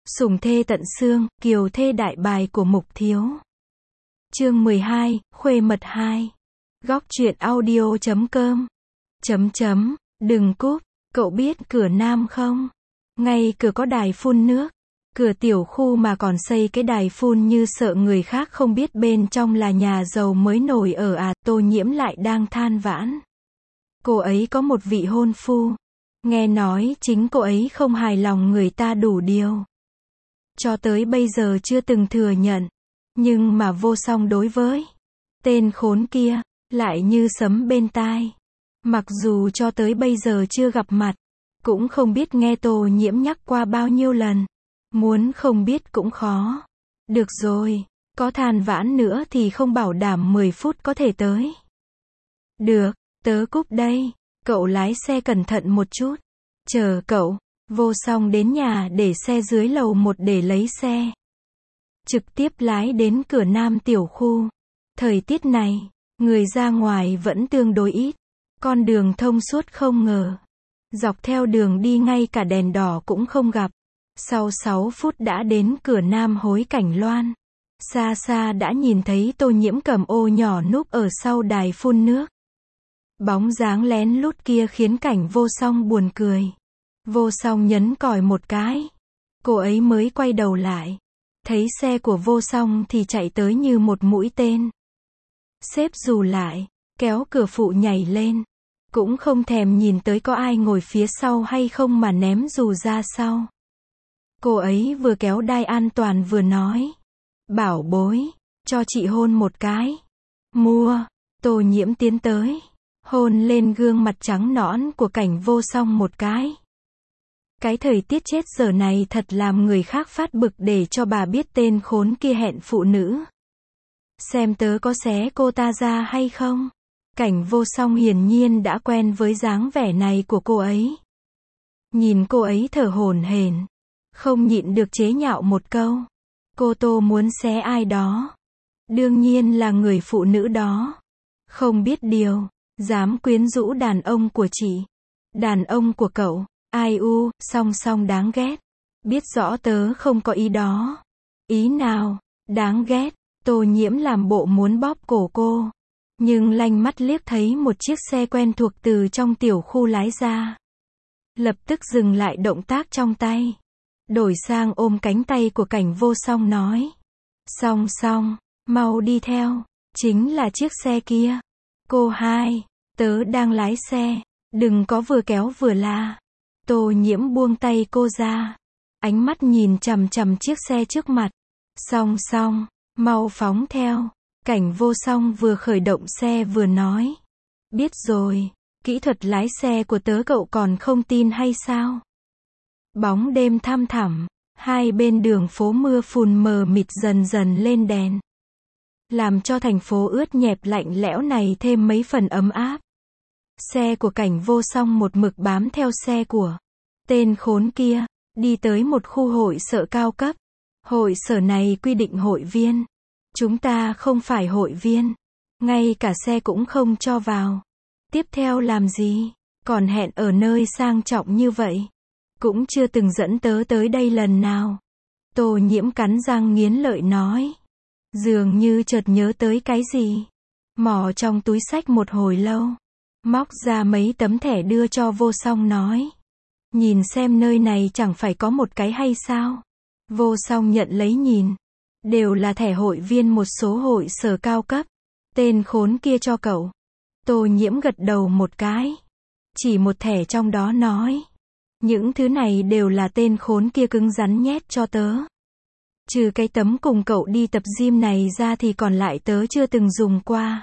Sủng thê tận xương, kiều thê đại bài của Mục Thiếu. Chương 12, Khuê mật 2. Góc truyện audio.com. Đừng cúp, cậu biết cửa Nam không? Ngay cửa có đài phun nước. Cửa tiểu khu mà còn xây cái đài phun như sợ người khác không biết bên trong là nhà giàu mới nổi ở à, Tô Nhiễm lại đang than vãn. Cô ấy có một vị hôn phu. Nghe nói chính cô ấy không hài lòng người ta đủ điều. Cho tới bây giờ chưa từng thừa nhận. Nhưng mà Vô Song đối với tên khốn kia, lại như sấm bên tai. Mặc dù cho tới bây giờ chưa gặp mặt, cũng không biết nghe Tô Nhiễm nhắc qua bao nhiêu lần. Muốn không biết cũng khó. Được rồi, có than vãn nữa thì không bảo đảm 10 phút có thể tới. Được, tớ cúp đây, cậu lái xe cẩn thận một chút. Chờ cậu. Vô Song đến nhà để xe dưới lầu 1 để lấy xe. Trực tiếp lái đến cửa Nam tiểu khu. Thời tiết này, người ra ngoài vẫn tương đối ít. Con đường thông suốt không ngờ. Dọc theo đường đi ngay cả đèn đỏ cũng không gặp. Sau 6 phút đã đến cửa Nam Hối Cảnh Loan. Xa xa đã nhìn thấy Tô Nhiễm cầm ô nhỏ núp ở sau đài phun nước. Bóng dáng lén lút kia khiến Cảnh Vô Song buồn cười. Vô Song nhấn còi một cái. Cô ấy mới quay đầu lại. Thấy xe của Vô Song thì chạy tới như một mũi tên. Xếp dù lại, kéo cửa phụ nhảy lên. Cũng không thèm nhìn tới có ai ngồi phía sau hay không mà ném dù ra sau. Cô ấy vừa kéo đai an toàn vừa nói. Bảo bối, cho chị hôn một cái. Mua. Tô Nhiễm tiến tới. Hôn lên gương mặt trắng nõn của Cảnh Vô Song một cái. Cái thời tiết chết giờ này thật làm người khác phát bực để cho bà biết tên khốn kia hẹn phụ nữ. Xem tớ có xé cô ta ra hay không? Cảnh Vô Song hiển nhiên đã quen với dáng vẻ này của cô ấy. Nhìn cô ấy thở hổn hển, không nhịn được chế nhạo một câu. Cô Tô muốn xé ai đó? Đương nhiên là người phụ nữ đó. Không biết điều, dám quyến rũ đàn ông của chị. Đàn ông của cậu. Ai u, Song Song đáng ghét. Biết rõ tớ không có ý đó. Ý nào? Đáng ghét. Tô Nhiễm làm bộ muốn bóp cổ cô. Nhưng lanh mắt liếc thấy một chiếc xe quen thuộc từ trong tiểu khu lái ra. Lập tức dừng lại động tác trong tay. Đổi sang ôm cánh tay của Cảnh Vô Song nói. Song Song, mau đi theo. Chính là chiếc xe kia. Cô hai, tớ đang lái xe. Đừng có vừa kéo vừa la. Tô Nhiễm buông tay cô ra. Ánh mắt nhìn chằm chằm chiếc xe trước mặt. Song Song, mau phóng theo. Cảnh Vô Song vừa khởi động xe vừa nói. Biết rồi, kỹ thuật lái xe của tớ cậu còn không tin hay sao? Bóng đêm thăm thẳm, hai bên đường phố mưa phùn mờ mịt dần dần lên đèn. Làm cho thành phố ướt nhẹp lạnh lẽo này thêm mấy phần ấm áp. Xe của Cảnh Vô Song một mực bám theo xe của tên khốn kia, đi tới một khu hội sở cao cấp. Hội sở này quy định hội viên. Chúng ta không phải hội viên. Ngay cả xe cũng không cho vào. Tiếp theo làm gì? Còn hẹn ở nơi sang trọng như vậy. Cũng chưa từng dẫn tớ tới đây lần nào. Tô Nhiễm cắn răng nghiến lợi nói. Dường như chợt nhớ tới cái gì. Mò trong túi xách một hồi lâu. Móc ra mấy tấm thẻ đưa cho Vô Song nói. Nhìn xem nơi này chẳng phải có một cái hay sao? Vô Song nhận lấy nhìn. Đều là thẻ hội viên một số hội sở cao cấp. Tên khốn kia cho cậu. Tô Nhiễm gật đầu một cái. Chỉ một thẻ trong đó nói. Những thứ này đều là tên khốn kia cứng rắn nhét cho tớ. Trừ cái tấm cùng cậu đi tập gym này ra thì còn lại tớ chưa từng dùng qua.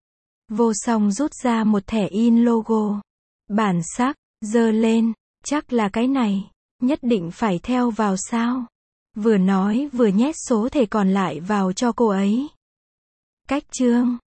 Vô Song rút ra một thẻ in logo. Bản sắc, giơ lên. Chắc là cái này. Nhất định phải theo vào sao? Vừa nói vừa nhét số thẻ còn lại vào cho cô ấy. Cách chương.